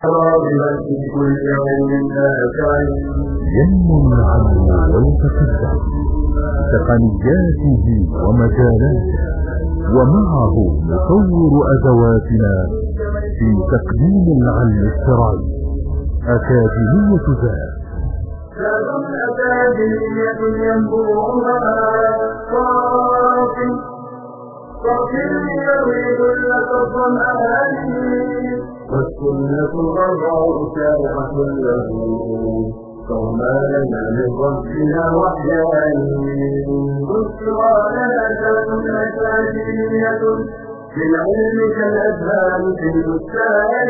ينمو عنه ويتقدم بتقنياته ومجالاته، ومعه نطور أدواتنا في تقديم العلم الشرعي. أكاديمية ذات أكاديمية ينبوعها صافي يروي لك الظمآن، والسنة الرضع شارعة له، فما لنا من ربنا وحيان. بشرى لنا ذات أكاديمية للعلم كالأزهار في البستان.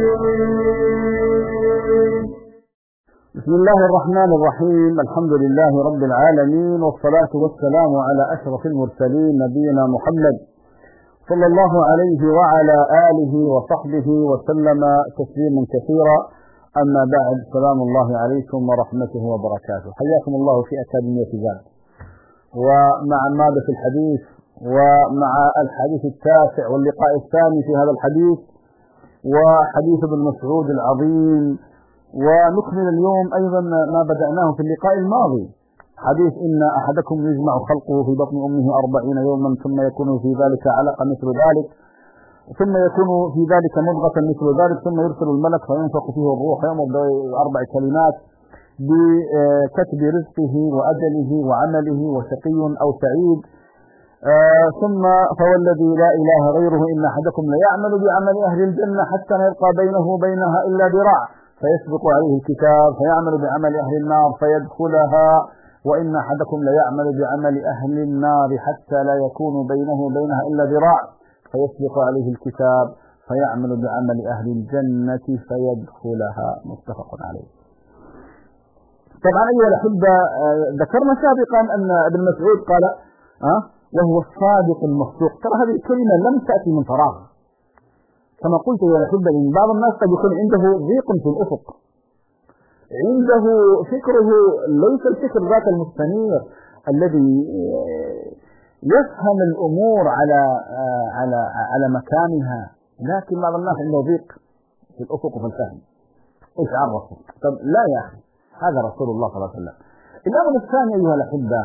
بسم الله الرحمن الرحيم. الحمد لله رب العالمين، والصلاة والسلام على أشرف المرسلين نبينا محمد صلى الله عليه وعلى آله وصحبه وسلم تسليما كثيرا. أما بعد، سلام الله عليكم ورحمته وبركاته. حياكم الله في أكاديمية ذات، ومع مادة الحديث، ومع الحديث التاسع واللقاء الثاني في هذا الحديث، وحديث ابن مسعود العظيم. ونكمل اليوم أيضا ما بدأناه في اللقاء الماضي، حديث إن أحدكم يجمع خلقه في بطن أمه 40 يوما ثم يكون في ذلك علقة مثل ذلك، ثم يكون في ذلك مضغة مثل ذلك، ثم يرسل الملك فينفخ فيه الروح، يأمر ب4 كلمات بكتب رزقه وأجله وعمله وشقي أو سعيد. ثم فوالذي لا إله غيره إن أحدكم ليعمل بعمل أهل الجنة حتى لا يبقى بينه وبينها إلا ذراع، فيسبق عليه الكتاب فيعمل بعمل أهل النار فيدخلها، وإن أحدكم ليعمل بعمل أهل النار حتى لا يكون بينه وبينها إلا ذراع، فيسبق عليه الكتاب فيعمل بعمل أهل الجنة فيدخلها. متفق عليه. طبعا أيها الأحبة، ذكرنا سابقا أن ابن مسعود قال وهو الصادق المصدوق. ترى هذه الكلمة لم تأتي من فراغ، كما قلت يا أحبة، إن بعض الناس قد يكون عنده ضيق في الأفق، عنده فكره ليس الفكر ذات المستنير الذي يفهم الأمور على مكانها، لكن بعض الناس عنده ضيق في الأفق وفي الفهم. إيش عرفه؟ طب لا يا أخي، هذا رسول الله صلى الله عليه وسلم. الأمر الثاني أيها الأحبة،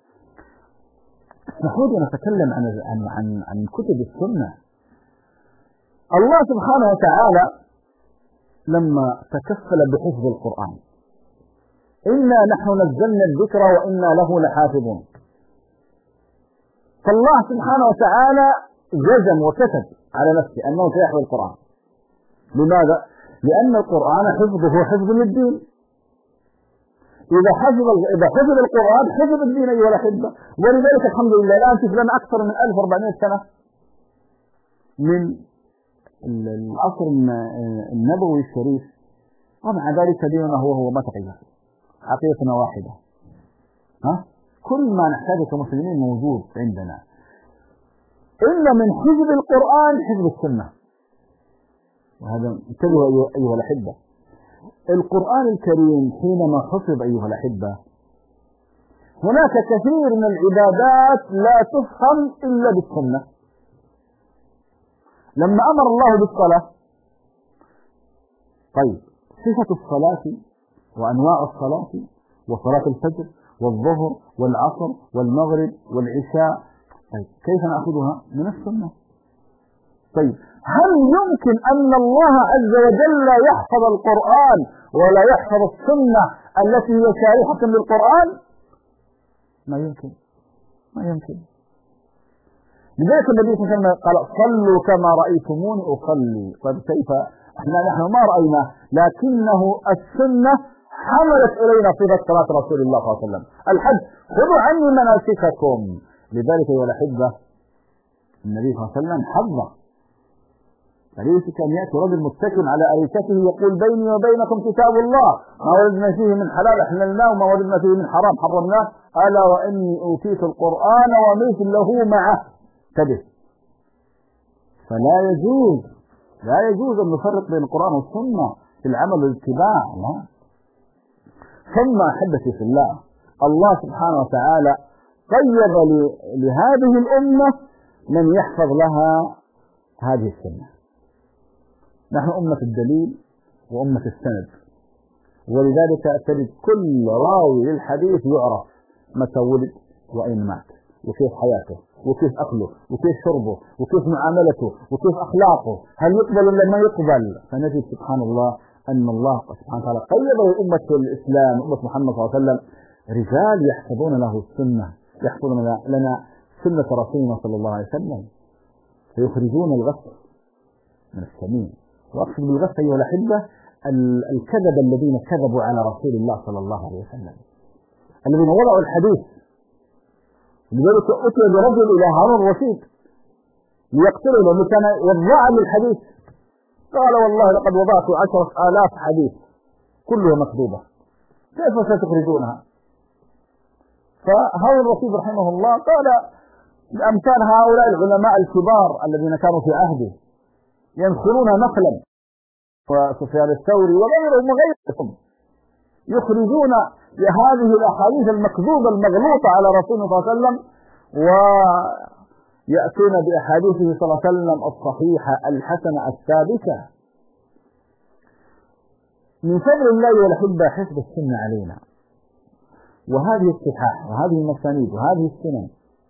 اسمحوا لي أن أتكلم عن كتب السنة. الله سبحانه وتعالى لما تكفل بحفظ القرآن، إنا نحن نزلنا الذكر وإنا له لحافظون، فالله سبحانه وتعالى جزم وكتب على نفسه أنه سيحفظ القرآن. لماذا؟ لأن القرآن حفظه حفظ للدين. إذا حفظ القرآن حفظ الدين أيها الأحبة. ولذلك الحمد لله الآن شوف لنا أكثر من 1400 سنة من العصر النبوي الشريف، ومع ذلك ديننا هو ما تغير، عقيدتنا واحدة. كل ما نحتاجه كمسلمين موجود عندنا. إن من حفظ القرآن حفظ السنة، وهذا انتبهوا أيها الأحبة. القرآن الكريم حينما حفظ أيها الأحبة، هناك كثير من العبادات لا تفهم إلا بالسنة. لما أمر الله بالصلاة، طيب صفة الصلاة وأنواع الصلاة وصلاة الفجر والظهر والعصر والمغرب والعشاء، طيب كيف نأخذها؟ من السنة. طيب هل يمكن أن الله عز وجل يحفظ القرآن ولا يحفظ السنة التي هي شارحة للقرآن؟ ما يمكن. لذلك النبي صلى الله عليه وسلم قال صلوا كما رأيتموني أصلي. طيب كيف؟ نحن ما رأينا، لكنه السنة حملت إلينا صفة صلاة رسول الله صلى الله عليه وسلم. الحج خذوا عني مناسككم. لذلك يا الأحبة النبي صلى الله عليه وسلم حظ، فليس كان يأتي رجل متكئ على أريكته يقول بيني وبينكم كتاب الله، ما وجدنا فيه من حلال أحللناه وما وجدنا فيه من حرام حرمناه، ألا وإني أوتيت القرآن ومثله معه. انتبه، فلا يجوز أن نفرق بين القرآن والسنة في العمل والاتباع. لا. ثم أحبتي في الله سبحانه وتعالى قيد لهذه الأمة من يحفظ لها هذه السنة. نحن أمة الدليل، وأمة السند. ولذلك تجد كل راوي للحديث يعرف متى ولد وأين مات وكيف حياته وكيف أكله وكيف شربه وكيف معاملته وكيف أخلاقه، هل يقبل ولا ما يقبل. فنجد سبحان الله أن الله سبحانه وتعالى قيد لأمة الإسلام أمة محمد صلى الله عليه وسلم رجال يحفظون له السنة، يحفظون لنا سنة رسولنا صلى الله عليه وسلم، فيخرجون الغث من السمين. وأقصد بالغث أيها الأحبة الكذب الذين كذبوا على رسول الله صلى الله عليه وسلم، الذين وضعوا الحديث. لذلك أتي برجل إلى هارون الرشيد ليقتله لأنه كان وضاعا للحديث، قال والله لقد وضعت 10,000 حديث كلها مكذوبة، كيف ستخرجونها؟ فهارون الرشيد رحمه الله قال أمثال هؤلاء العلماء الكبار الذين كانوا في عهده ينقلون نقلا، وسفيان الثوري وغيرهم يخرجون هذه الأحاديث المكذوبة المغلوطة على رسول الله صلى الله عليه وسلم، ويأتون بأحاديثه صلى الله عليه وسلم الصحيحة الحسنة الثابتة. من فضل الله والأحبة حفظ السنة علينا، وهذه الصحاح وهذه المسانيد وهذه السنن.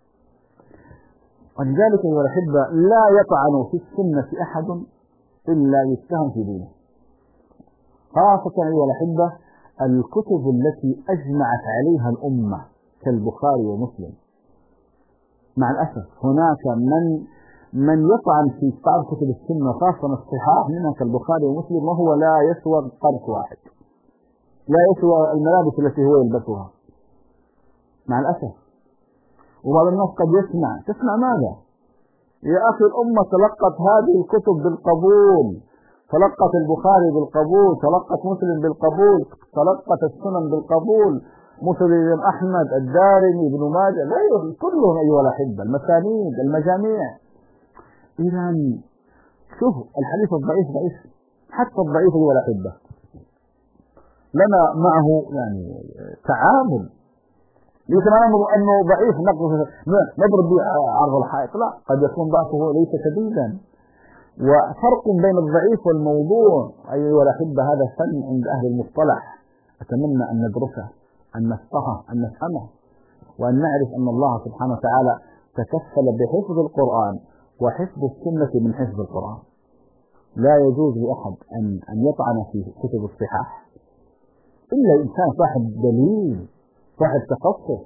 ولذلك أيها الأحبة لا يطعن في السنة أحد إلا يتهم في دينه، خاصة أيها الأحبة الكتب التي أجمعت عليها الأمة كالبخاري ومسلم. مع الأسف هناك من يطعن في بعض كتب السنة خاصة الصحاح منها كالبخاري ومسلم وهو لا يسوى قرش واحد، لا يسوى الملابس التي هو يلبسها مع الأسف. وبعض الناس قد تسمع ماذا؟ يا أخي الأمة تلقت هذه الكتب بالقبول، تلقت البخاري بالقبول، تلقت مسلم بالقبول، تلقت السنن بالقبول، مسلم أحمد الدارمي ابن ماجه كلهم أيها الأحبة، المسانيد المجاميع. إذا شوف الحديث الضعيف ضعيف، حتى الضعيف أيها الأحبة لنا معه يعني تعامل، ليس معناه أنه ضعيف نضرب به عرض الحائط، لا، قد يكون ضعفه ليس شديدا. وفرق بين الضعيف والموضوع أيها الأحبة هذا فن عند أهل المصطلح، أتمنى أن ندرسه، أن نفقهه، أن نفهمه، وأن نعرف أن الله سبحانه وتعالى تكفل بحفظ القرآن وحفظ السنة من حفظ القرآن. لا يجوز لأحد أن يطعن في كتب الصحاح إلا إنسان صاحب دليل صاحب تخصص.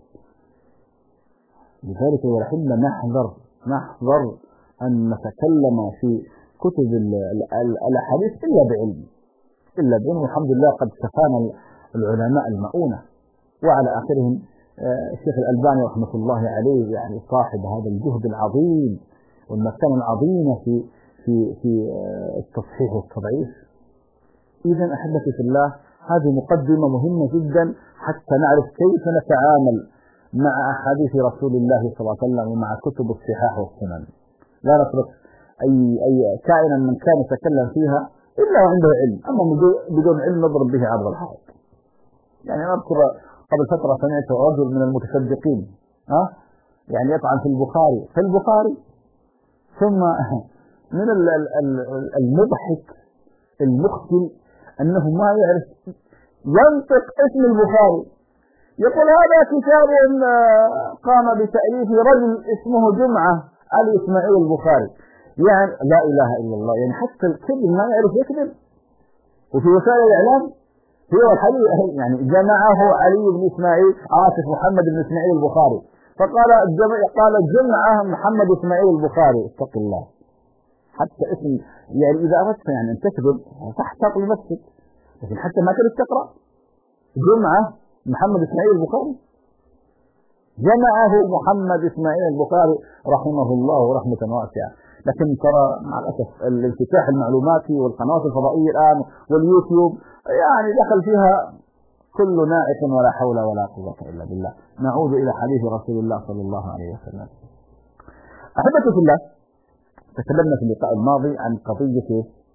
لذلك يا الأحبة نحذر أن نتكلم في كتب الأحاديث إلا بعلم. الحمد لله قد كفانا العلماء المؤونة، وعلى آخرهم الشيخ الألباني رحمة الله عليه، يعني صاحب هذا الجهد العظيم والمكانة العظيمة في التصحيح والتضعيف. إذا أحبتي في الله هذه مقدمة مهمة جدا حتى نعرف كيف نتعامل مع أحاديث رسول الله صلى الله عليه وسلم ومع كتب الصحاح والسنن. لا نترك أي كائنا من كان يتكلم فيها إلا وعنده علم، أما بدون علم نضرب به عرض الحائط. يعني أذكر قبل فترة سمعت رجل من المتشدقين يعني يطعن في البخاري ثم من المضحك المخجل أنه ما يعرف ينطق اسم البخاري، يقول هذا كتاب قام بتأليفه رجل اسمه جمعة علي إسماعيل البخاري. يعني لا إله إلا الله، يعني حتى الكذب ما يعرف يكذب. وفي وسائل الإعلام هو الحديث يعني جمعه علي بن إسماعيل محمد بن إسماعيل البخاري، فقال قال جمعه محمد إسماعيل البخاري. اتق الله، حتى اسم يعني إذا أردت يعني أن تكذب تحتاط لنفسك، لكن حتى ما تريد تقرأ جمعة محمد إسماعيل البخاري، جمعه محمد إسماعيل البخاري رحمه الله رحمة واسعة. لكن ترى مع الأسف الانفتاح المعلوماتي والقنوات الفضائية الآن واليوتيوب يعني دخل فيها كل نائق ولا حول ولا قوة إلا بالله. نعود إلى حديث رسول الله صلى الله عليه وسلم. أحبتي في الله، تكلمنا في اللقاء الماضي عن قضية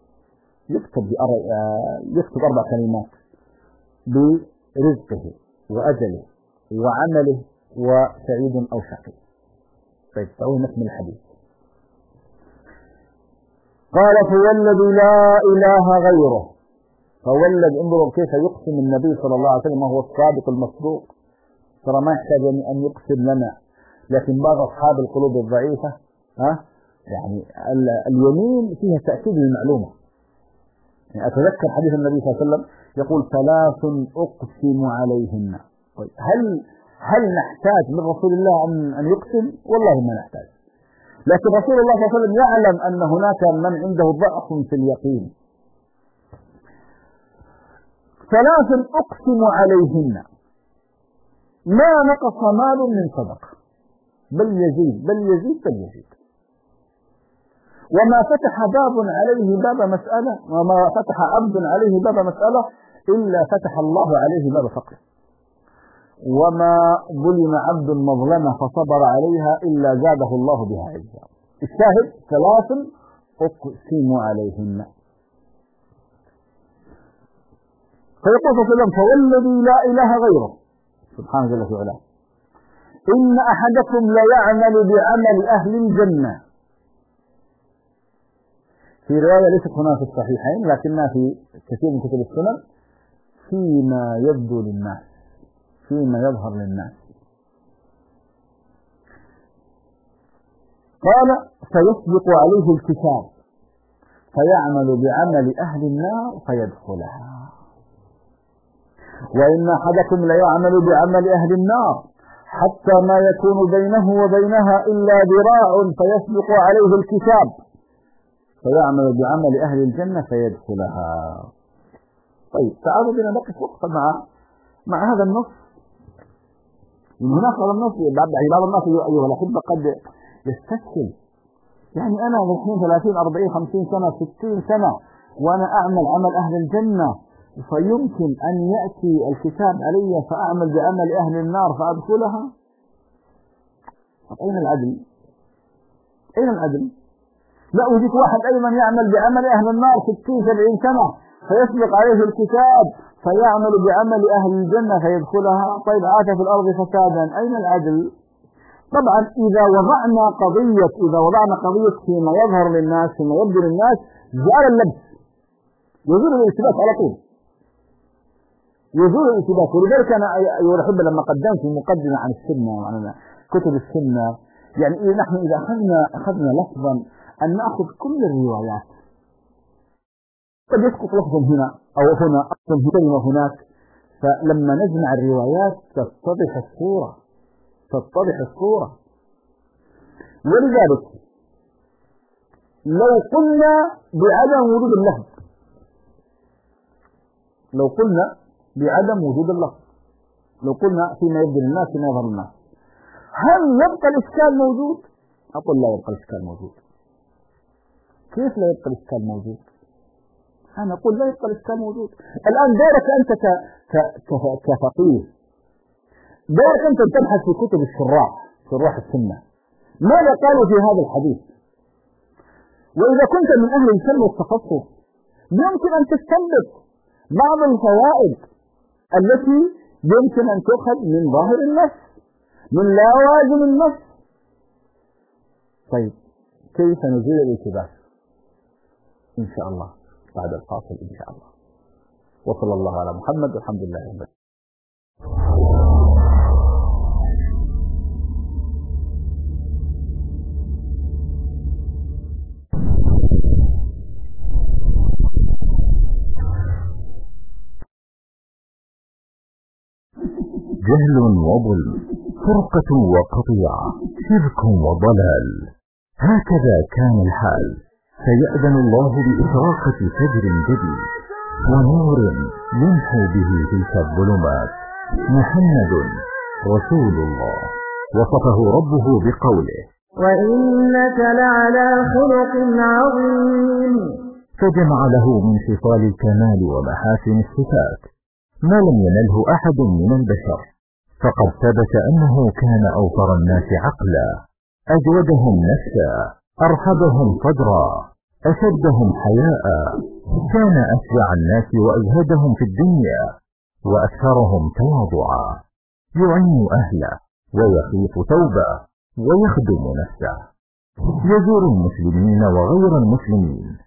يكتب 4 كلمات برزقه وأجله وعمله وسعيد أو شقي. طيب تعالوا نكمل الحديث. قال فوالذي لا إله غيره فولد انظروا كيف يقسم النبي صلى الله عليه وسلم وهو الصادق المصدوق. ترى ما يحتاج أن يقسم لنا، لكن بعض أصحاب القلوب الضعيفة يعني اليمين فيها تأكيد للمعلومة. يعني أتذكر حديث النبي صلى الله عليه وسلم يقول 3 أقسم عليهن. طيب هل نحتاج من رسول الله أن يقسم؟ والله ما نحتاج، لكن رسول الله صلى الله عليه وسلم يعلم أن هناك من عنده ضعف في اليقين. 3 أقسم عليهن ما نقص مال من صدقة بل يزيد بل يزيد بل يزيد، وما فتح باب عليه باب مسألة، وما فتح عبد عليه باب مسألة إلا فتح الله عليه باب فقر، وما ظلم عبد مظلمة فصبر عليها إلا زاده الله بها عزا. الشاهد 3 أقسم عليهن. فيقول صلى الله عليه وسلم فوالذي لا إله غيره سبحانه جل في علاه إن أحدكم ليعمل بعمل أهل الجنة. في رواية ليست هنا في الصحيحين لكنها في كثير من كتب السنن فيما يبدو للناس، فيما يظهر للناس. قال فيسبق عليه الكتاب فيعمل بعمل أهل النار فيدخلها، وإن أحدكم ليعمل بعمل أهل النار حتى ما يكون بينه وبينها إلا ذراع فيسبق عليه الكتاب فيعمل بعمل أهل الجنة فيدخلها. طيب تعالوا بنا نقف وقفا مع هذا النص. من هناك هذا النص بعض الناس أيها الأحبة قد يستسهل، يعني أنا الحين 30 40 50 سنة 60 سنة وأنا أعمل عمل أهل الجنة، فيمكن أن يأتي الكتاب علي فأعمل بعمل أهل النار فأدخلها؟ أين العدل؟ أين العدل؟ لا وجدت واحد أيضا يعمل بعمل أهل النار 60 70 سنة فيسبق عليه الكتاب فيعمل بعمل أهل الجنة فيدخلها. طيب عاش في الأرض فسادا، أين العدل؟ طبعا إذا وضعنا قضية فيما يظهر للناس فيما يبدو للناس جعل اللبس يزول الالتباس على طول، يزول الالتباس. ولذلك أنا أيها الأحبة لما قدمت المقدمة عن السنة وعن كتب السنة، يعني نحن إذا أخذنا لفظا أن نأخذ كل الروايات، قد يسقط لفظ هنا أو هنا أصلا كلمة هناك، فلما نجمع الروايات تتضح الصورة. ولذلك لو قلنا بعدم وجود اللفظ، لو قلنا فيما يبدو للناس فيما يظهر للناس، هل يبقى الإشكال موجود؟ أقول لا يبقى الإشكال موجود. كيف لا يبقى الإشكال موجود؟ أنا أقول لا يبقى الإشكال موجود. الآن دورك أنت كفقيه، دورك أنت تبحث في كتب شراح السنة ماذا قالوا في هذا الحديث، وإذا كنت من أهل الفن والتخصص يمكن أن تستنبط بعض الفوائد التي يمكن أن تؤخذ من ظاهر النص من لوازم النص. طيب كيف نزيل الالتباس؟ إن شاء الله بعد الفاصل إن شاء الله. وصلى الله على محمد والحمد لله رب العالمين. جهل وظلم، فرقة وقطيعة، شرك وضلال، هكذا كان الحال. فيأذن الله بإشراقة فجر جديد ونور يمحو به تلك الظلمات. محمد رسول الله وصفه ربه بقوله وإنك لعلى خلق عظيم، فجمع له من خصال الكمال ومحاسن الصفات ما لم ينله أحد من البشر، فقد ثبت أنه كان أوفر الناس عقلا، أجودهم نفسا، أرحبهم صدرا، أشدهم حياء، كان أشجع الناس وأزهدهم في الدنيا وأكثرهم تواضعا، يعين أهله ويخيف ثوبه ويخدم نفسه، يزور المسلمين وغير المسلمين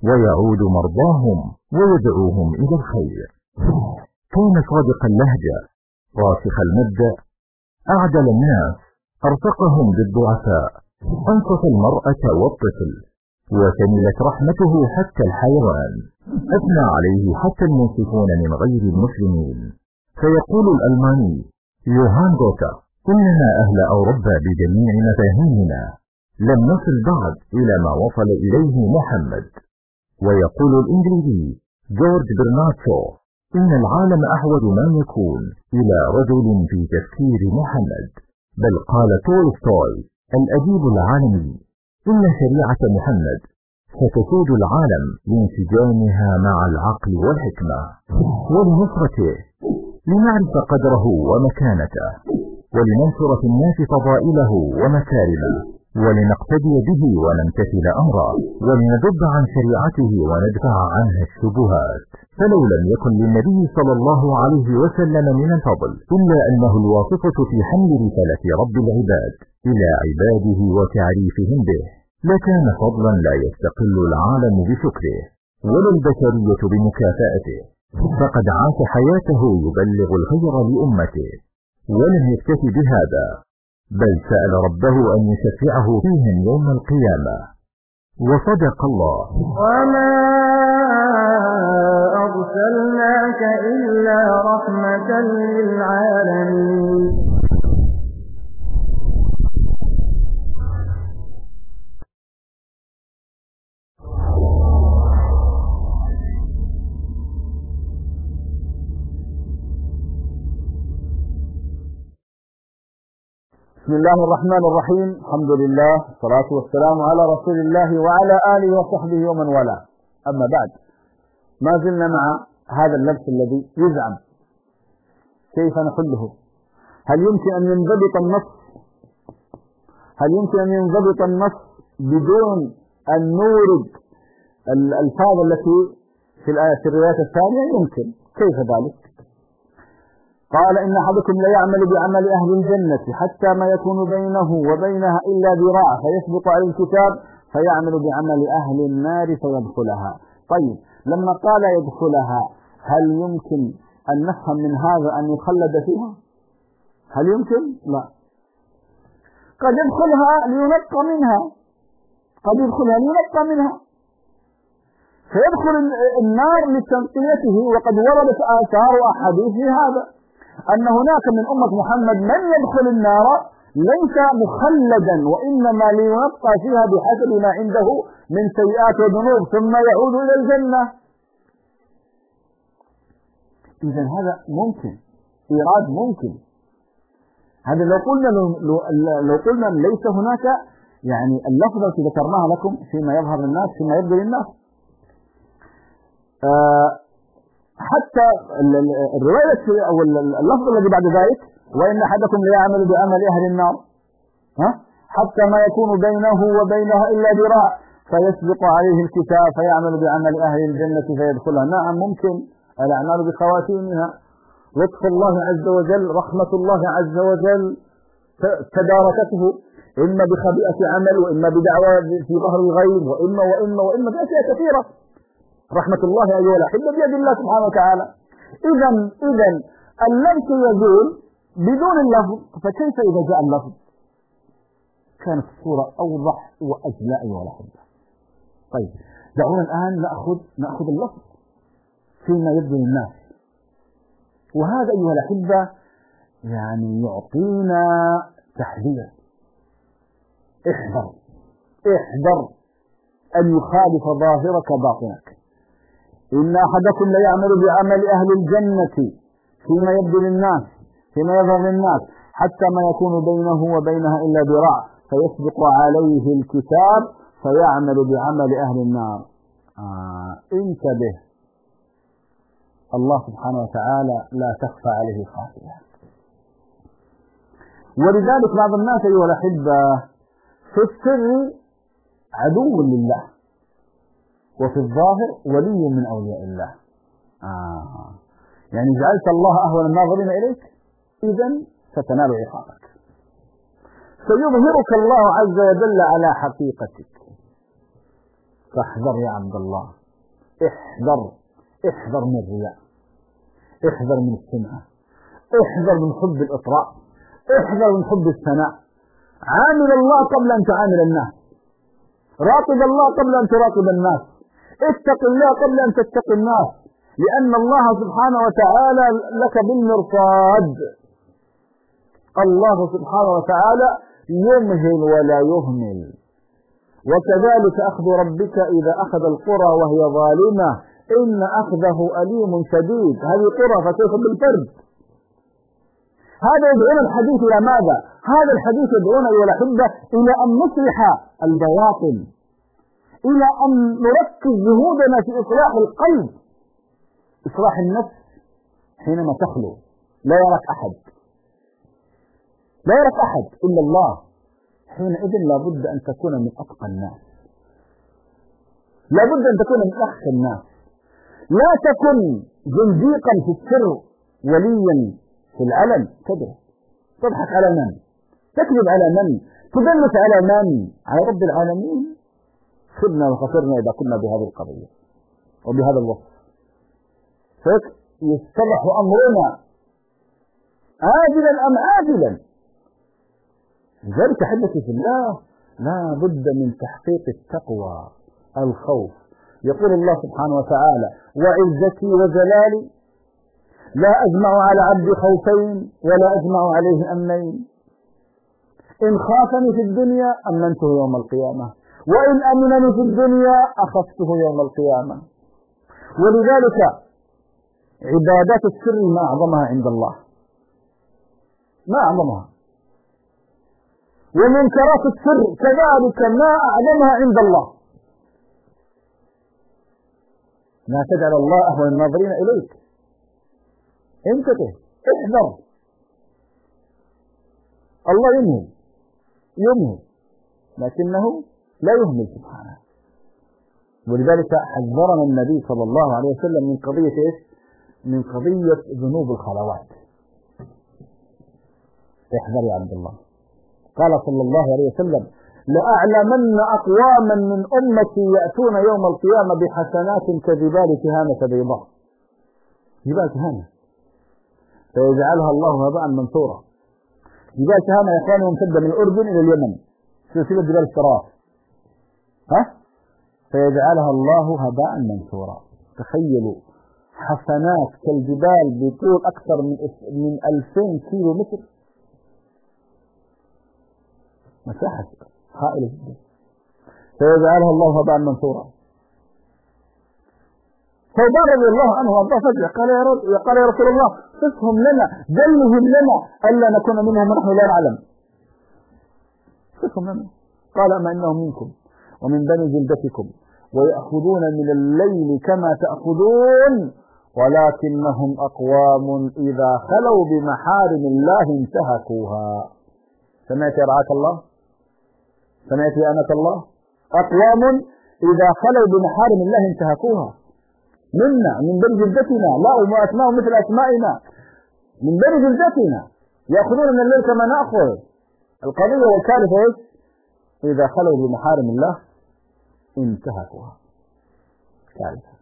ويعود مرضاهم ويدعوهم إلى الخير. كان صادق اللهجة، راسخ المبدأ، أعدل الناس، أرفقهم بالضعفاء، أنصف المرأة والطفل، وكملت رحمته حتى الحيوان. أثنى عليه حتى المنصفون من غير المسلمين. فيقول الألماني يوهان غوتا: إننا أهل أوروبا بجميع مفاهيمنا لم نصل بعد إلى ما وصل إليه محمد. ويقول الإنجليزي جورج برنارد شو: إن العالم أحوج ما يكون إلى رجل في تفكير محمد. بل قال تولستوي الأديب العالمي: إن شريعة محمد ستسود العالم لانسجامها مع العقل والحكمة. ولنصرته لنعرف قدره ومكانته، ولننشر في الناس فضائله ومكارمه، ولنقتدي به ونمتثل أمره، ولنذب عن شريعته وندفع عنها الشبهات. فلو لم يكن للنبي صلى الله عليه وسلم من الفضل إلا أنه الواصفة في حمل رسالة رب العباد إلى عباده وتعريفهم به، لكان فضلا لا يستقل العالم بشكره ولا البشرية بمكافأته. فقد عاش حياته يبلغ الخير لأمته، ولم يكتف بهذا، بل سأل ربه أن يشفعه فيهم يوم القيامة. وصدق الله: وما أرسلناك إلا رحمة للعالمين. بسم الله الرحمن الرحيم. الحمد لله والصلاة والسلام على رسول الله وعلى آله وصحبه ومن والاه. أما بعد، ما زلنا مع هذا اللبس الذي يزعم. كيف نحله؟ هل يمكن أن ينضبط النص بدون أن نورد الألفاظ التي في الروايات الثانية؟ يمكن. كيف ذلك؟ قال: إن أحدكم لا يعمل بعمل أهل الجنة حتى ما يكون بينه وبينها إلا ذراع فيسبق عليه الكتاب فيعمل بعمل أهل النار فيدخلها. طيب، لما قال يدخلها، هل يمكن أن نفهم من هذا أن يخلد فيها؟ هل يمكن؟ لا. قد يدخلها لينقى منها، فيدخل النار لتنقيته. وقد وردت آثار وأحاديث في هذا، أن هناك من أمة محمد من يدخل النار ليس مخلدا، وإنما لينقى فيها بحسب ما عنده من سيئات وذنوب ثم يعود إلى الجنة. إذن هذا ممكن، إيراد ممكن. هذا لو قلنا ليس هناك يعني اللفظة التي ذكرناها لكم فيما يظهر للناس، فيما يبدو للناس. حتى الرواية أو اللفظ الذي بعد ذلك: وإن أحدكم ليعمل بعمل أهل النار حتى ما يكون بينه وبينها إلا ذراع فيسبق عليه الكتاب فيعمل بعمل أهل الجنة فيدخلها. نعم، ممكن الأعمال بخواتيمها. لطف الله عز وجل، رحمة الله عز وجل تداركته، إما بخبيئة عمل، وإما بدعوة في ظهر الغيب، وإما بأشياء كثيرة. رحمة الله أيها الأحبة بيد الله سبحانه وتعالى. إذن اللبس يزول بدون اللفظ، فكيف إذا جاء اللفظ؟ كانت الصورة أوضح وأجلاء أيها الأحبة. طيب، دعونا الآن نأخذ اللفظ فيما يبدو للناس، وهذا أيها الأحبة يعني يعطينا تحذير. احذر أن يخالف ظاهرك باطنك. إن أحدكم لا يعمل بعمل أهل الجنة فيما يبدو للناس، فيما يظهر للناس، حتى ما يكون بينه وبينها إلا ذراع فيسبق عليه الكتاب فيعمل بعمل أهل النار. انتبه، الله سبحانه وتعالى لا تخفى عليه خافية. ولذلك بعض الناس أيها الأحبة في السر عدو لله، وفي الظاهر ولي من أولياء الله. يعني جعلت الله أهون الناظرين إليك، إذن ستنال عقابك. سيظهرك الله عز وجل على حقيقتك، فاحذر يا عبد الله، احذر من الرياء، احذر من السمعة، احذر من حب الإطراء، احذر من حب الثناء. عامل الله قبل أن تعامل الناس، راقب الله قبل أن تراقب الناس، اتق الله قبل أن تتقي الناس، لأن الله سبحانه وتعالى لك بالمرصاد. الله سبحانه وتعالى يمهل ولا يهمل. وكذلك أخذ ربك إذا أخذ القرى وهي ظالمة إن أخذه أليم شديد. هذه قرى فكيف بالفرد؟ هذا يدعون الحديث إلى ماذا؟ هذا الحديث يدعون أيها الأحبة إلى أن نصلح البواطن، إلى أن نركز جهودنا في إصلاح القلب، إصلاح النفس. حينما تخلو لا يراك أحد إلا الله، حينئذ لابد أن تكون من أتقى الناس، لابد أن تكون من أخشى الناس. لا تكن زنديقا في السر وليا في العلن. تضحك على من؟ تكذب على من؟ تدلس على من؟ على رب العالمين. خبنا وخسرنا إذا كنا بهذه القضية وبهذا الوصف. يصطلح أمرنا عاجلا أم عاجلا. لذلك أحبتي في الله لا بد من تحقيق التقوى، الخوف. يقول الله سبحانه وتعالى: وعزتي وجلالي لا أجمع على عبد خوفين ولا أجمع عليه أمنين، إن خافني في الدنيا أمنته يوم القيامة، وإن أمنني في الدنيا أخفته يوم القيامة. ولذلك عبادات السر ما أعظمها عند الله، ما أعظمها، ومنكرات السر كذلك ما أعظمها عند الله. لا تجعل الله أهون الناظرين إليك. انتبه، احذر. الله يمهل لكنه لا يهمل سبحانه. ولذلك حذرنا النبي صلى الله عليه وسلم من قضية ايش؟ من قضية ذنوب الخلوات. احذر يا عبد الله. قال صلى الله عليه وسلم: لأعلمن أقواما من أمتي يأتون يوم القيامة بحسنات كجبال تهامة بيضاء. جبال تهامة فيجعلها الله هباء منثورا. جبال تهامة يا اخواني ممتدة من الأردن إلى اليمن، سلسلة جبال الصراف، فيجعلها الله هباء منثورا. تخيلوا حسنات كالجبال بطول أكثر من 2000 كيلو متر، مساحة هائلة جدا، فيجعلها الله هباء منثورا. ثوبان رضي الله عنه وارضاه فجأة قال يا رسول الله صفهم لنا، دلهم لنا ألا نكون منهم ونحن لا نعلم. صفهم لنا. قال: أما إنهم منكم ومن بني جلدتكم ويأخذون من الليل كما تأخذون ولكنهم أقوام إذا خلوا بمحارم الله انتهكوها. سمعت يا رعاك الله؟ سمعت يا أمة الله؟ أقوام إذا خلوا بمحارم الله انتهكوها. منا من بني جلدتنا، لا وأسماء مثل أسمائنا، من بني جلدتنا يأخذون من الليل كما نأخذ. القضية والكارثة إيش؟ إذا خلوا بمحارم الله انتهكوها. كارثة.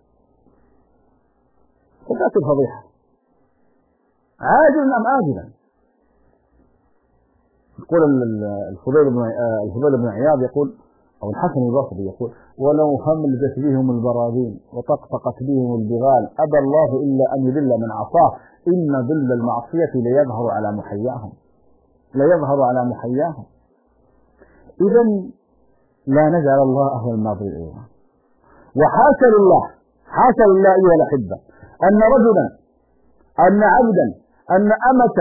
فتأتي الفضيحة عاجلا أم آجلا. يقول الفضيل بن عياض يقول، أو الحسن البصري يقول: ولو هملت بهم البراذين وطقطقت بهم البغال أبى الله إلا أن يذل من عصاه، إن ذل المعصية ليظهر على محياهم. إذا لا نجعل الله أهل الناظرين. وحاشا لله أيها الأحبة أن رجلا، أن عبدا، أن أمة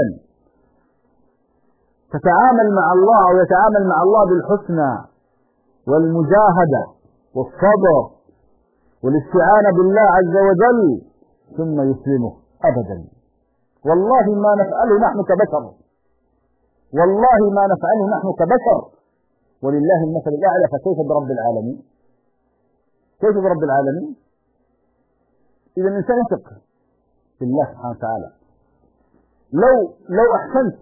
تتعامل مع الله أو يتعامل مع الله بالحسنى والمجاهدة والصبر والاستعانة بالله عز وجل ثم يسلمه. أبدا، والله ما نفعله نحن كبشر، والله ما نفعله نحن كبشر، ولله المثل الأعلى. فكيف برب العالمين؟ كيف برب العالمين؟ إذا الإنسان يثق بالله سبحانه وتعالى. لو أحسنت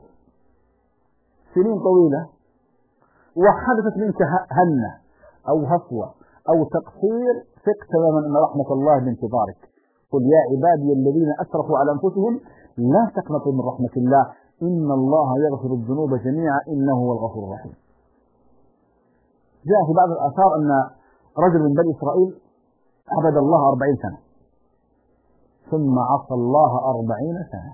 سنين طويلة وحدثت منك هنة أو هفوة أو تقصير ثق تماما أن رحمة الله بانتظارك. قل يا عبادي الذين أسرفوا على أنفسهم لا تقنطوا من رحمة الله إن الله يغفر الذنوب جميعا إنه هو الغفور الرحيم. جاء في بعض الآثار أن رجل من بني إسرائيل عبد الله 40 سنة ثم عصى الله 40 سنة.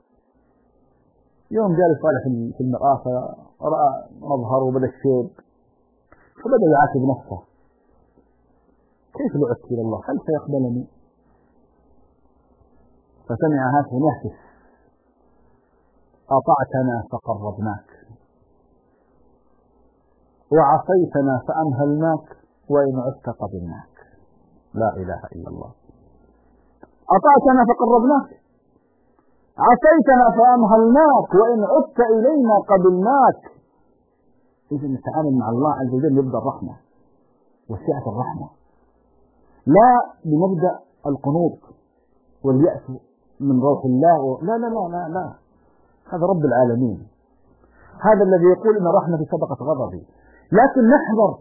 يوم جالس صالح في المرآة فرأى مظهره وبدأ الشيب فبدأ يعاتب نفسه كيف لو عدت إلى الله هل سيقبلني؟ فسمع هذا يهتف أطعتنا فقربناك وعصيتنا فأمهلناك وإن عدت قبلناك. لا إله إلا الله. أطعتنا فقربناك عصيتنا فأمهلناك وإن عدت إلينا قبلناك. إذا نتعامل مع الله عز وجل يبدأ الرحمة وسعة الرحمة لا بمبدأ القنوط واليأس من روح الله لا لا لا لا لا. هذا رب العالمين، هذا الذي يقول إن رحمتي سبقت غضبي. لكن نحذر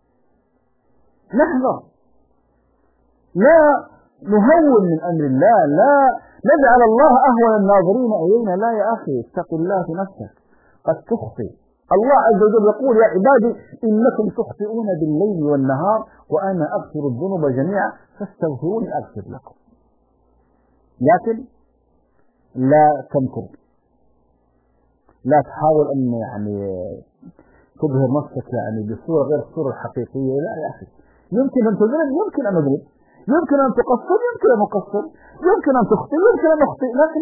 لا نهون من أمر الله، لا نجعل الله أهون الناظرين إلينا. لا يا أخي اتق الله في نفسك قد تخطئ. الله عز وجل يقول يا عبادي إنكم تخطئون بالليل والنهار وأنا أغفر الذنوب جميعا فاستغفروني أغفر لكم. لكن لا تنكر، لا تحاول أن تظهر نفسك بصورة غير الصورة الحقيقية. لا يا أخي يمكن أن تذنب يمكن أن أذنب، يمكن أن تقصر يمكن أن أقصر، يمكن أن تخطئ يمكن أن أخطئ، لكن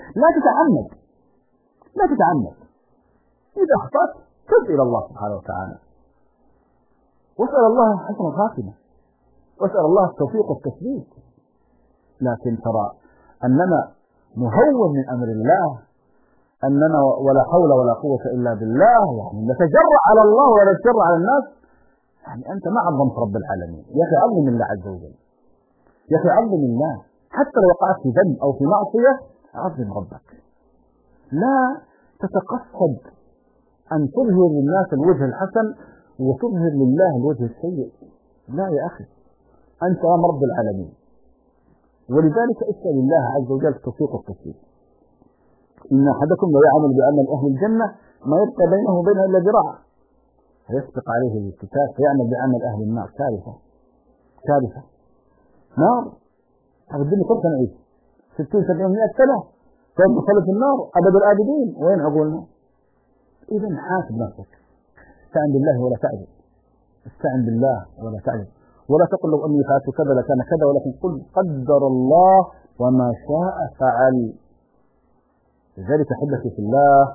لا تتعمد. إذا أخطأت تب إلى الله سبحانه وتعالى واسأل الله حسن الخاتمة واسأل الله التوفيق والتثبيت. لكن ترى أننا نهون من أمر الله، أننا ولا حول ولا قوة إلا بالله، نتجرأ على الله ولا نتجرأ على الناس. أنت ما عظمت رب العالمين. يا أخي عظم الله عز وجل، يا أخي عظم الله. حتى لو وقعت في ذنب أو في معصية عظم ربك. لا تتقصد أن تظهر للناس الوجه الحسن وتظهر لله الوجه السيء. لا يا أخي أنت أمام رب العالمين. ولذلك اسأل الله عز وجل التوفيق والتسديد. إن أحدكم لا يعمل بعمل أهل الجنة ما يبقى بينه وبينها إلا ذراع فيسبق عليه الكتاب فيعمل بعمل أهل النار. كارثة نار. هذا الدنيا كم سنة عيش 60-70-100 سنة فيدخل في النار أبد الآبدين. وين عقولنا؟ إذا حاسب نفسك، استعن بالله ولا تعجب، استعن بالله ولا تعجب، ولا تقل لو أني فعلت كذا لكان كذا، ولكن قل قدر الله وما شاء فعل. لذلك أحبتي في الله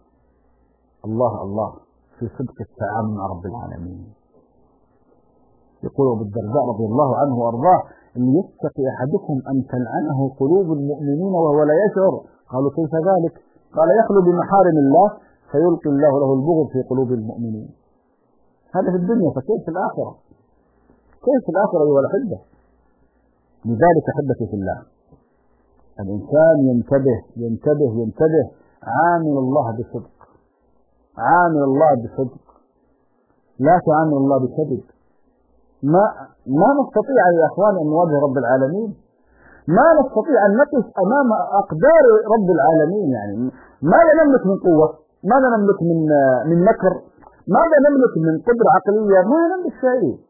الله في صدق التعامل مع رب العالمين. يقول أبو الدرداء رضي الله عنه وأرضاه أن يتقي أحدكم أن تلعنه قلوب المؤمنين وهو لا يشعر. قالوا كيف ذلك؟ قال يخلو بمحارم الله فيلقي الله له البغض في قلوب المؤمنين. هذا في الدنيا، فكيف في الآخرة؟ كيف في الآخرة أيها الأحبة؟ لذلك أحبتي في الله الإنسان ينتبه عامل الله بصدق، عامل الله بصدق، لا تعامل الله بكذب. ما نستطيع يا أخوان أن نواجه رب العالمين، ما نستطيع أن نقف أمام أقدار رب العالمين. ماذا نملك من قوة؟ ماذا نملك من مكر؟ ماذا نملك من قدرة عقلية؟ ما نملك شيء.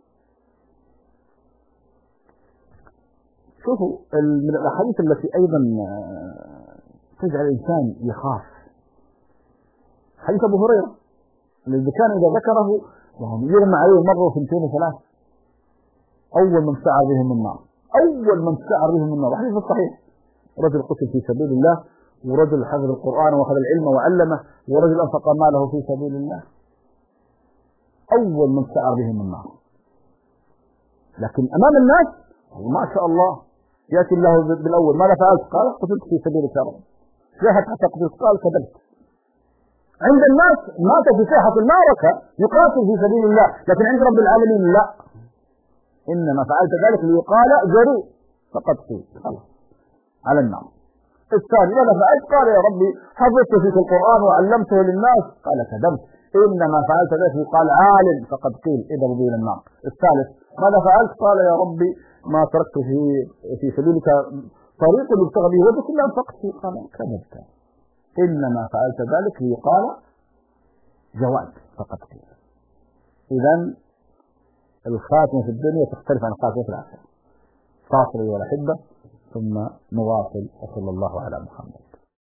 شوفوا من الأحاديث التي أيضا تجعل الإنسان يخاف حديث أبو هريرة الذي كان إذا ذكره يرمى عليه مرة وثنتين وثلاث. أول من سعى بهم النار، حديث الصحيح. رجل قتل في سبيل الله، ورجل حفظ القرآن وأخذ العلم وعلمه، ورجل أنفق ماله في سبيل الله. أول من سعى بهم النار. لكن أمام الناس ما شاء الله يأتي الله بالأول ماذا فعلت؟ قال قتلت في سبيلك يا رب. جاهد حتى قتلت؟ قال كذبت. عند الناس مات في ساحة المعركة يقاتل في سبيل الله، لكن عند رب العالمين لا، إنما فعلت ذلك ليقال جريء فقد قيل خلاص على النار. الثاني ماذا فعلت؟ قال يا ربي حفظت فيك القرآن وعلمته للناس. قال كذبت. إنما فعلت ذلك قال عالم فقد قيل اذهبوا به إلى النار. الثالث ماذا فعلت؟ قال يا ربي ما تركت في سبيلك طريق يبتغى به وجهك إلا أنفقت فيه. قال كذبت، إنما فعلت ذلك قال جواد فقد قيل. إذا الخاتمة في الدنيا تختلف عن الخاتمة في الآخرة. فاصل أيها الأحبة ثم نواصل وصلى الله على محمد.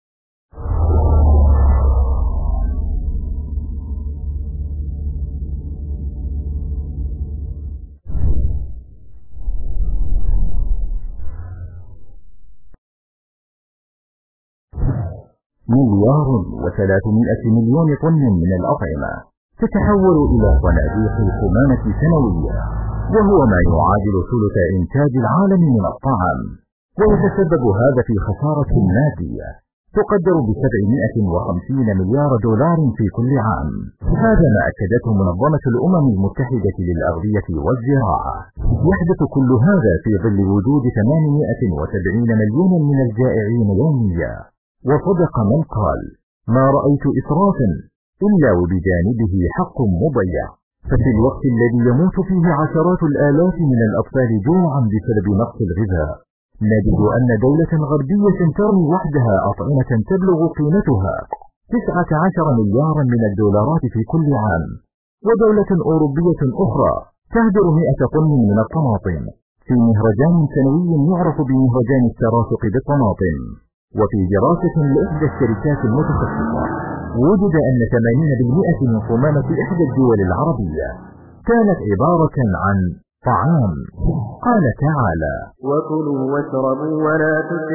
مليار و300 مليون طن من الأطعمة تتحول إلى صناديق القمامة سنويا، وهو ما يعادل ثلث إنتاج العالم من الطعام، ويتسبب هذا في خسارة مادية تقدر ب750 مليار دولار في كل عام. هذا ما أكدته منظمة الأمم المتحدة للأغذية والزراعة. يحدث كل هذا في ظل وجود 870 مليونا من الجائعين يوميا. وصدق من قال: ما رأيت إسرافا إلا وبجانبه حق مضيع. ففي الوقت الذي يموت فيه عشرات الآلاف من الأطفال جوعا بسبب نقص الغذاء، نجد أن دولة غربية ترمي وحدها أطعمة تبلغ قيمتها 19 مليارا من الدولارات في كل عام، ودولة أوروبية أخرى تهدر 100 طن من الطماطم في مهرجان سنوي يعرف بمهرجان الترافق بالطماطم. وفي دراسة لإحدى الشركات المتخصصة وجد أن 80% من قمامة إحدى الدول العربية كانت عبارة عن طعام. قال تعالى: وكلوا واشربوا ولا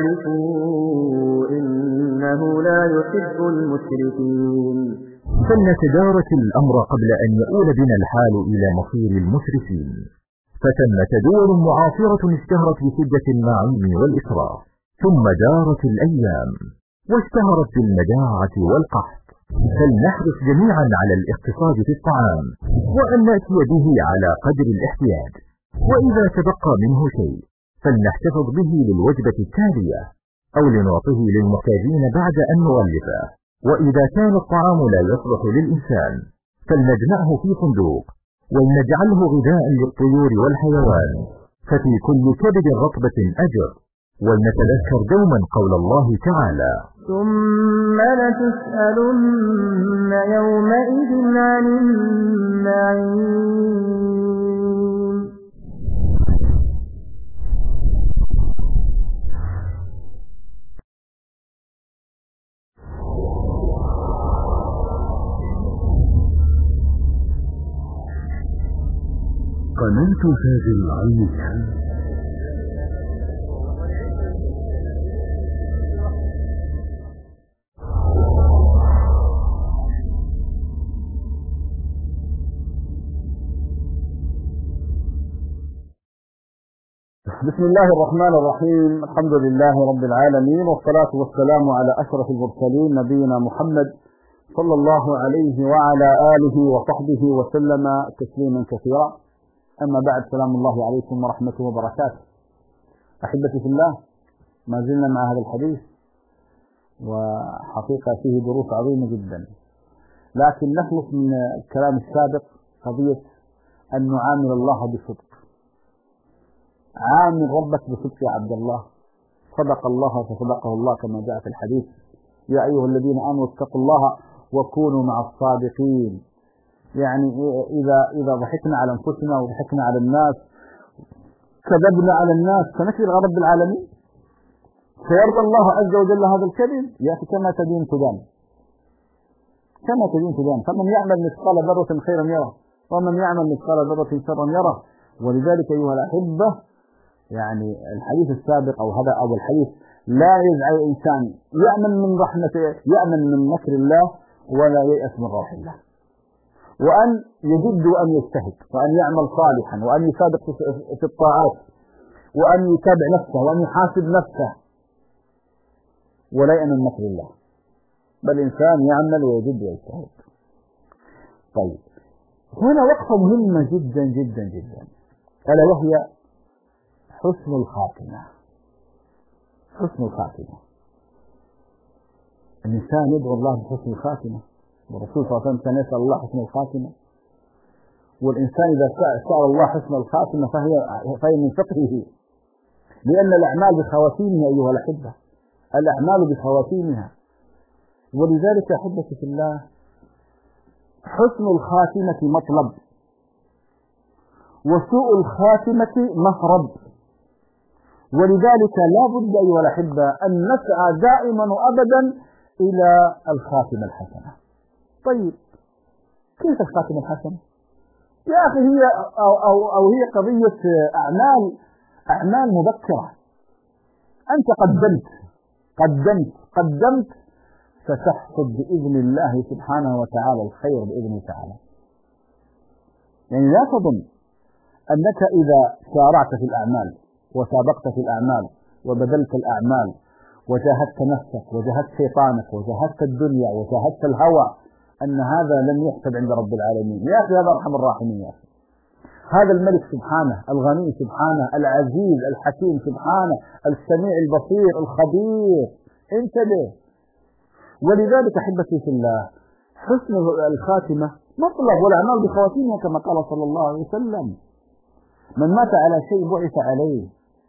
تسرفوا إنه لا يحب المسرفين. فلنتدارك الأمر قبل أن يؤول بنا الحال إلى مصير المسرفين. فثمة دول معاصرة اشتهرت بشدة النعيم والإسراف، ثم دارت الأيام واشتهرت بالمجاعة والقحط. فلنحرص جميعا على الاقتصاد في الطعام، وأن نأتي به على قدر الاحتياج، وإذا تبقى منه شيء فلنحتفظ به للوجبة التالية أو لنعطه للمحتاجين بعد أن نغلفه. وإذا كان الطعام لا يصلح للإنسان فلنجمعه في صندوق ولنجعله غذاء للطيور والحيوان. ففي كل كبد رطبة أجر. ولنتذكر دوما قول الله تعالى: ثم لتسألن يومئذ عن النعيم. قناة فاز العلمية. بسم الله الرحمن الرحيم. الحمد لله رب العالمين، والصلاة والسلام على أشرف المرسلين نبينا محمد صلى الله عليه وعلى آله وصحبه وسلم تسليما كثيرا. أما بعد، سلام الله عليكم ورحمته وبركاته. أحبتي في الله، ما زلنا مع هذا الحديث، وحقيقة فيه دروس عظيمة جدا، لكن نخلص من الكلام السابق قضية أن نعامل الله بصدق. عامل ربك بصدق يا عبد الله. صدق الله فصدقه الله كما جاء في الحديث: يا أيها الذين آمنوا اتقوا الله وكونوا مع الصادقين. يعني إذا ضحكنا على أنفسنا وضحكنا على الناس، كذبنا على الناس، فنكذب على رب العالمين، فيرضى الله عز وجل هذا الكذب. يأتي كما تدين تدان، كما تدين تدان. فمن يعمل مثقال ذرة خيرا يره، ومن يعمل مثقال ذرة شرا يره. ولذلك أيها الأحبة، يعني الحديث السابق أو الحديث: لا يجعل الإنسان يأمن من رحمته، يأمن من مكر الله، ولا ييأس من روح الله. وأن يجد وأن يجتهد وأن يعمل صالحا وأن يسابق في الطاعات وأن يتابع نفسه وأن يحاسب نفسه، ولا يأمن من مكر الله، بل الإنسان يعمل ويجد ويجتهد. طيب، هنا وقفة مهمة جدا جدا جدا، ألا وهي حسن الخاتمة. حسن الخاتمة. الإنسان يدعو الله بحسن الخاتمة، والرسول صلى الله عليه وسلم كان يسأل الله حسن الخاتمة، والإنسان إذا سأل الله حسن الخاتمة فهي من فقهه، لأن الأعمال بخواتيمها أيها الأحبة، الأعمال بخواتيمها. ولذلك أحبتي في الله حسن الخاتمة مطلب، وسوء الخاتمة مهرب. ولذلك لا بد أيها الأحبة أن نسعى دائما وأبدا إلى الخاتمة الحسنة. طيب كيف الخاتمة الحسنة؟ يا أخي هي أو هي قضية أعمال مبكرة. أنت قدمت ستحصد بإذن الله سبحانه وتعالى الخير بإذنه تعالى. يعني لا تظن أنك إذا سارعت في الأعمال وسابقت في الأعمال وبذلت الأعمال وجاهدت نفسك وجاهدت شيطانك وجاهدت الدنيا وجاهدت الهوى أن هذا لن يحسب عند رب العالمين. يا أخي هذا أرحم الراحمين. يا أخي هذا الملك سبحانه، الغني سبحانه، العزيز الحكيم سبحانه، السميع البصير الخبير، انتبه. ولذلك أحبتي في الله حسن الخاتمة مطلب، والأعمال بخواتيمها كما قال صلى الله عليه وسلم: من مات على شيء بعث عليه.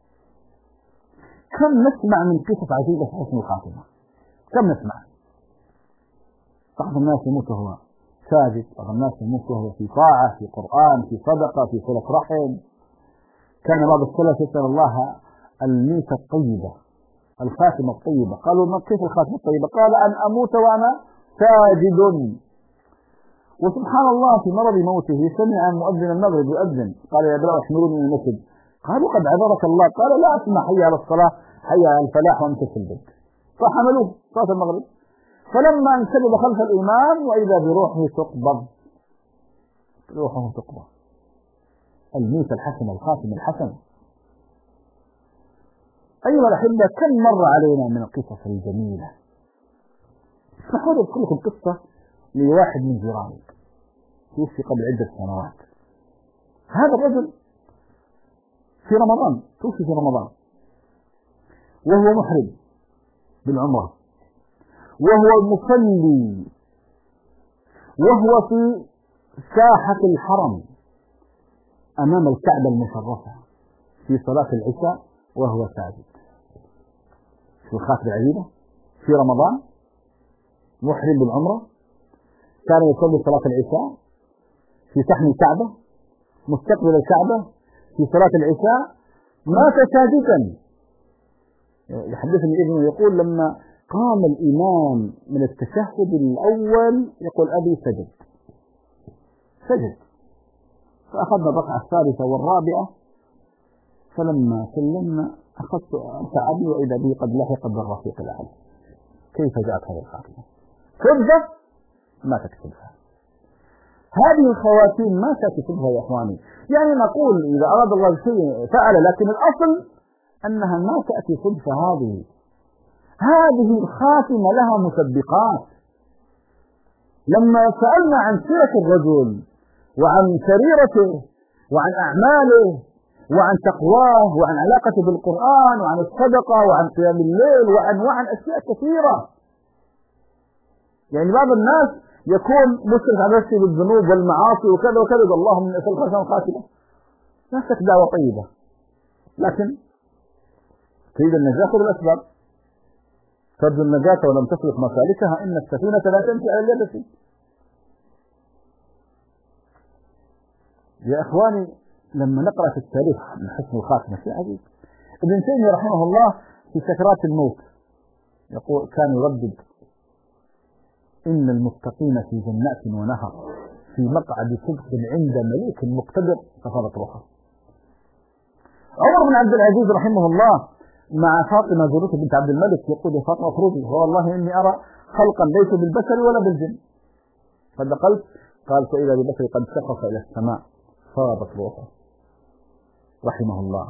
كم نسمع من قصص عجيبة في حسن الخاتمة، كم نسمع. بعض الناس يموت وهو ساجد، بعض الناس يموت وهو في طاعة، في قرآن، في صدقة، في صلة رحم. كان بعض السلف يسأل الله الميتة الطيبة، الخاتمة الطيبة. قالوا ما كيف الخاتمة الطيبة؟ قال أن أموت وأنا ساجد. وسبحان الله في مرض موته سمع مؤذن المغرب يؤذن، قال يا بلال احملوني من المسجد. قالوا قد عذرك الله. قال لا أسمع حي على الصلاة حي على الفلاح وأنت في البيت. فحملوه صلاة المغرب، فلما انسجد خلف الإمام وإذا بروحه تقبض، روحه تقبض. الميت الحسنة، الخاتمة الحسنة. أيها الأحبة كم مر علينا من القصص الجميلة. اسمحوا لي أذكر لكم قصة لواحد من جيراني توفي قبل عدة سنوات. هذا الرجل في رمضان توفي في رمضان وهو محرم بالعمرة، وهو مصلي، وهو في ساحة الحرم أمام الكعبة المشرفة في صلاة العشاء وهو ساجد. في الخاتمة العجيبة في رمضان محرم بالعمرة، كان يصلي صلاة العشاء في سحن الكعبة مستقبل الكعبة في صلاة العشاء، مات ساجدا. يحدثني ابنه يقول لما قام الإمام من التشهد الأول يقول أبي سجد. فأخذنا الركعة الثالثة والرابعة، فلما سلمنا أخذت أركع أبي وإذا به قد لحق بالرفيق الأعلى. كيف جاءت هذه الخاتمة؟ صدفة ما تكتبها. هذه الخواتيم ما تكتبها يا إخواني. يعني نقول إذا أراد الله شيء فعل، لكن الأصل أنها ما تأتي صدفة. هذه الخاتمة لها مسبقات. لما سألنا عن سيرة الرجل وعن سريرته وعن أعماله وعن تقواه وعن علاقته بالقرآن وعن الصدقة وعن قيام الليل وعن أشياء كثيرة. يعني بعض الناس يكون مسرف على نفسه بالذنوب والمعاصي وكذا وكذا، اللهم من أسأل الخاتمة الخاتمة. نفسك دعوة طيبة، لكن تريد النجاة خذ الأسباب. ترجو النجاة ولم تسلك مسالكها إن السفينة لا تمشي على اليبس. يا إخواني لما نقرأ في التاريخ من حسن الخاتمة شيء عجيب. ابن تيمية رحمه الله في سكرات الموت يقول كان يردد: إن المتقين في جنات ونهر في مقعد صدق عند مليك مقتدر ففاضت روحه. عمر بن عبد العزيز رحمه الله مع فاطمة زوجته بنت عبد الملك يقول: يا فاطمة اخرجي، والله إني أرى خلقا ليس بالبشر ولا بالجن. فدخلت قال: فإذا بالبشر قد سقط إلى السماء فاضت روحه رحمه الله.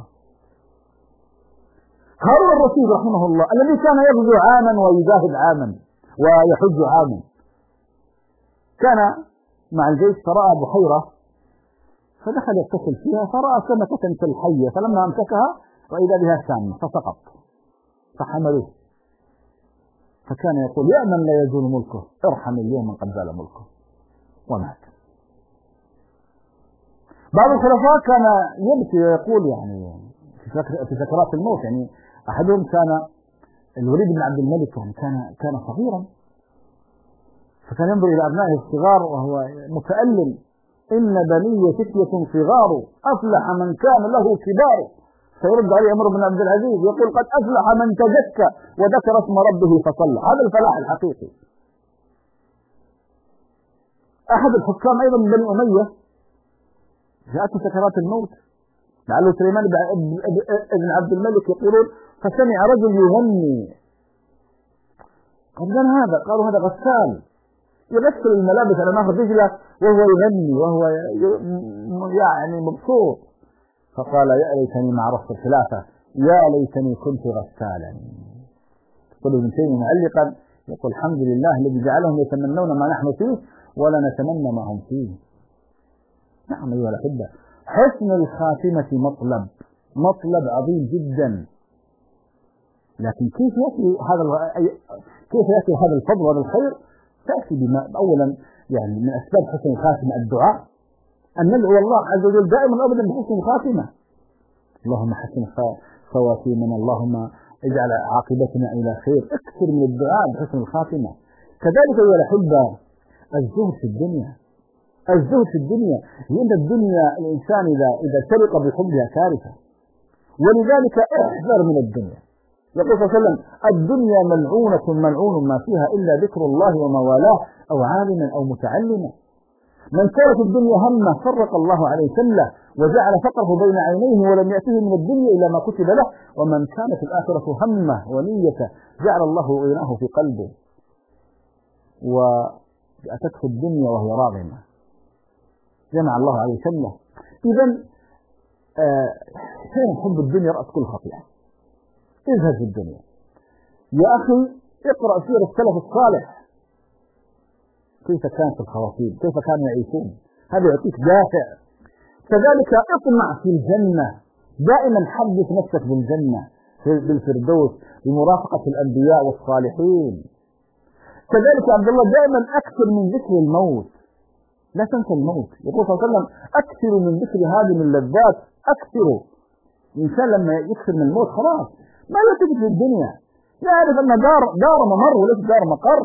هارون الرشيد رحمه الله الذي كان يغزو عاما ويجاهد عاما ويحج عاما، كان مع الجيش فرأى بحيرة فدخل يغتسل فيها فرأى سمكة كالحية، فلما أمسكها وإذا بها سامة فسقط، فحملوه فكان يقول يا من لا يزول ملكه ارحم اليوم من قد زال ملكه، ومات. بعض الخلفاء كان يبكي ويقول يعني في سكرات الموت، يعني أحدهم كان الوليد بن عبد الملك، يعني كان صغيرا، فكان ينظر إلى أبنائه الصغار وهو متألم: إن بني فتية صغار أفلح من كان له كبار. فيرد عليه عمر بن عبد العزيز يقول: قد أفلح من تزكى وذكر اسم ربه فصلى. هذا الفلاح الحقيقي. أحد الحكام أيضا من بني أمية جاءته سكرات الموت، لعله سليمان بن عبد الملك يقولون: فسمع رجل يغني. قال: من هذا؟ قالوا: هذا غسال يغسل الملابس على نهر دجلة وهو يغني وهو يعني مبسوط. فقال: يا ليتني ما عرفت الخلافة، يا ليتني كنت غسالا. يقول ابن تيمية معلقا، يقول: الحمد لله الذي جعلهم يتمنون ما نحن فيه ولا نتمنى ما هم فيه. نعم أيها الأحبة، حسن الخاتمة مطلب عظيم جدا، لكن كيف يأتي هذا الفضل وهذا الخير؟ تأتي بما أولا يعني من أسباب حسن الخاتمة الدعاء، أن ندعو الله عز وجل دائما أبدا بحسن الخاتمة. اللهم حسن خواتيمنا، اللهم اجعل عاقبتنا إلى خير. اكثر من الدعاء بحسن الخاتمة. كذلك أيها الأحبة الزهد في الدنيا، لأن الدنيا الإنسان إذا سرق بحبها كارثة، ولذلك احذر من الدنيا. يقول صلى الله عليه وسلم: الدنيا ملعون ما فيها إلا ذكر الله وما والاه أو عالما أو متعلما. من كانت الدنيا همه فرق الله عليه سله وجعل فقره بين عينيه ولم يأته من الدنيا إلا ما كتب له، ومن كانت الآخرة همه ونيته جعل الله غناه في قلبه وأتته الدنيا وهي راغمة، جمع الله عليه سله. إذن كان حب الدنيا رأس كل خطيئة. اذهب في الدنيا يا أخي، اقرأ سيرة السلف الصالح، كيف كانت الخواتيم، كيف كانوا يعيشون، هذا يعطيك دافع. كذلك اطمع في الجنة، دائما حدث نفسك بالجنة، بالفردوس، بمرافقة الأنبياء والصالحين. كذلك عبد الله دائما أكثر من ذكر الموت، لا تنسى الموت. يقول صلى الله عليه وسلم: أكثروا من ذكر هذه اللذات، أكثروا. الإنسان لما يكثر من الموت خلاص ما يلتفت في الدنيا، يعرف أن دار ممر وليس دار مقر.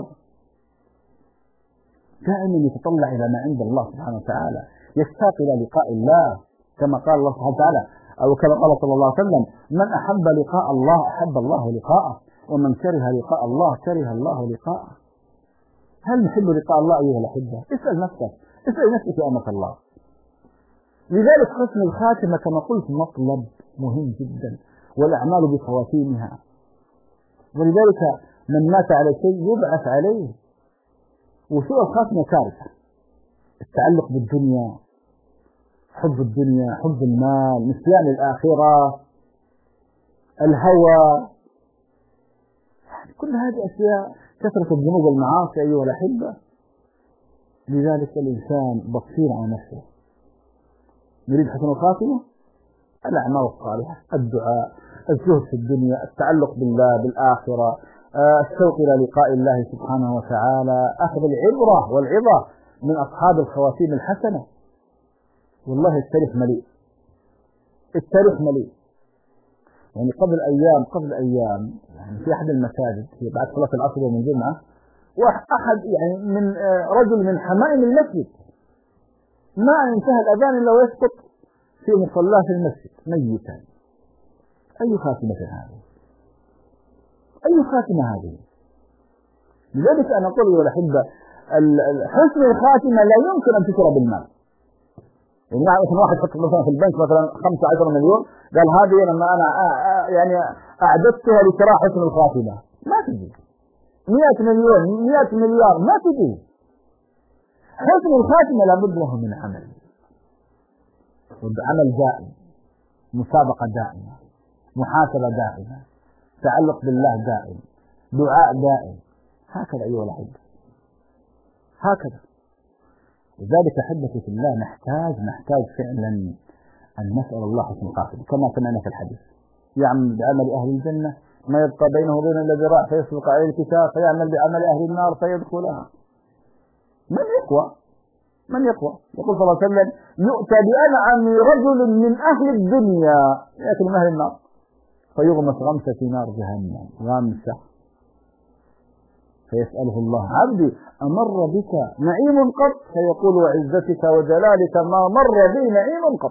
دائما يتطلع إلى ما عند الله سبحانه وتعالى، يشتاق إلى لقاء الله، كما قال الله سبحانه وتعالى أو كما قال صلى الله عليه وسلم: من أحب لقاء الله أحب الله لقاءه، ومن كره لقاء الله كره الله لقاءه. هل نحب لقاء الله أيها الأحبة؟ اسأل نفسك يا أمة الله. لذلك حسن الخاتمة كما قلت مطلب مهم جدا، والأعمال بخواتيمها. ولذلك من مات على شيء يبعث عليه. وسوء الخاتمة كارثة. التعلق بالدنيا، حب الدنيا، حب المال، نسيان الآخرة، الهوى، كل هذه أشياء كثرة الذنوب والمعاصي أيها الأحبة. لذلك الإنسان بصير على نفسه. نريد حسن الخاتمة، الأعمال الصالحة، الدعاء، الزهد في الدنيا، التعلق بالله بالآخرة، الشوق إلى لقاء الله سبحانه وتعالى، أخذ العبرة والعظة من أصحاب الخواتيم الحسنة. والله التاريخ مليء. يعني قبل أيام يعني في أحد المساجد في بعد صلاة العصر يوم الجمعة، وأحد يعني من رجل من حمائم المسجد ما انتهى الأذان إلا ويسقط في مصلاه في المسجد ميتا. أي خاتمة هذه؟ لذلك أنا أقول الأحبة حسن الخاتمة لا يمكن أن تشرى بالمال. يعني مثلا واحد حط مثلا في البنك مثلا 15 مليون، قال هذه لما أنا يعني أعددتها لشراء حسن الخاتمة، ما تجي. 100 مليون 100 مليار ما تجي. حسن الخاتمة لابد له من عمل دائم، مسابقة دائمة، محاسبة دائمة، تعلق بالله دائم، دعاء دائم. هكذا أيها الأحبة، هكذا. لذلك أحبتي في الله نحتاج فعلا أن نسأل الله حسن الخاتمة كما سمعنا في الحديث: يعمل بعمل أهل الجنة ما يبقى بينه وبين الذي راح فيسبق عليه الكتاب فيعمل بعمل أهل النار فيدخلها. من يقوى؟ يقول صلى الله عليه وسلم يؤتى بأنعم رجل من أهل الدنيا يأتي من أهل النار فيغمس غمسة في نار جهنم غامسة، فيسأله الله عبدي أمر بك نعيم قط؟ فيقول وعزتك وجلالك ما مر بي نعيم قط.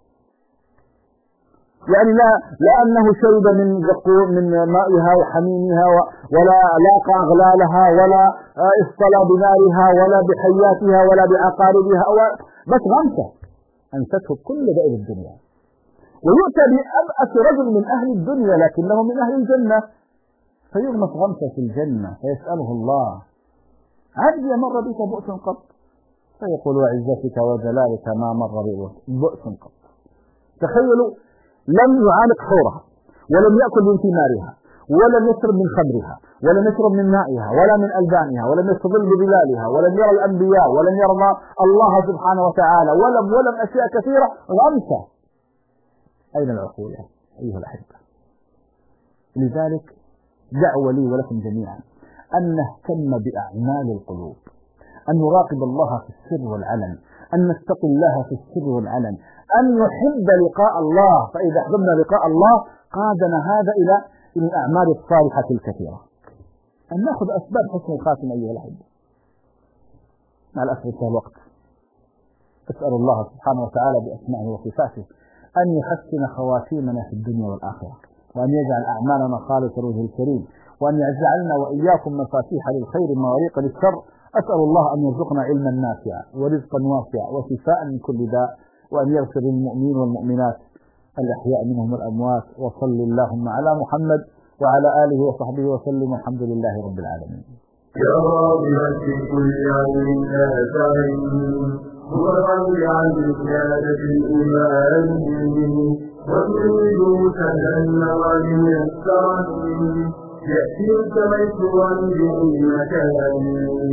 يعني لا أنه شرب من مائها وحميمها ولا لاق أغلالها ولا اصطلى بنارها ولا بحياتها ولا بعقاربها بس غمسة أنسته كل بئر الدنيا. ويؤتى بأبأس رجل من أهل الدنيا لكنه من أهل الجنة فيغمس غمسة في الجنة فيسأله الله عبدي مر بك بؤس قط؟ فيقول وعزتك وجلالك ما مر بي بؤس قط. تخيلوا لم يعانق حورها ولم يأكل من ثمارها ولم يشرب من خمرها ولم يشرب من مائها ولا من ألبانها ولم يستظل بظلالها ولم يرى الأنبياء ولم يرى الله سبحانه وتعالى ولم أشياء كثيرة غمسة. أين العقول أيها الأحبة؟ لذلك دعوة لي ولكم جميعا أن نهتم بأعمال القلوب، أن نراقب الله في السر والعلن، أن نتقي الله في السر والعلن، أن نحب لقاء الله، فإذا أحببنا لقاء الله قادنا هذا إلى الأعمال الصالحة الكثيرة. أن نأخذ أسباب حسن الخاتمة أيها الأحبة. مع الأسف انتهى الوقت. أسأل الله سبحانه وتعالى بأسمائه وصفاته أن يحسن خواتيمنا في الدنيا والآخرة، وأن يجعل أعمالنا خالصة لوجهه الكريم، وأن يجعلنا وإياكم مفاتيح للخير مواريق للشر. أسأل الله أن يرزقنا علما نافعا ورزقا واسعا وشفاء من كل داء، وأن يغفر للمؤمنين والمؤمنات الأحياء منهم والأموات. وصل اللهم على محمد وعلى آله وصحبه وسلم، والحمد لله رب العالمين. يا راغبا في كل علم نافع مرغبا عن زيادة الإيمان وتريد سهلا النوال ميسرا يأتيك ميسورا بأي مكان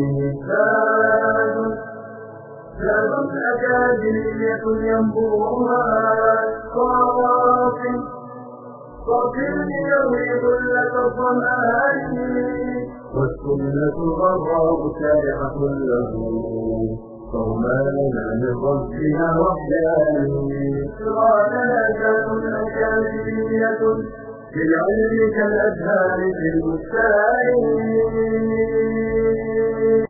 زاد أكاديمية ينبوها صافٍ يروي ظلة الظمآن والسنة غراء سارحة له صومانا من ربها وحدان صراطنا كان أكاديمية في العلم كالأزهار في البستان.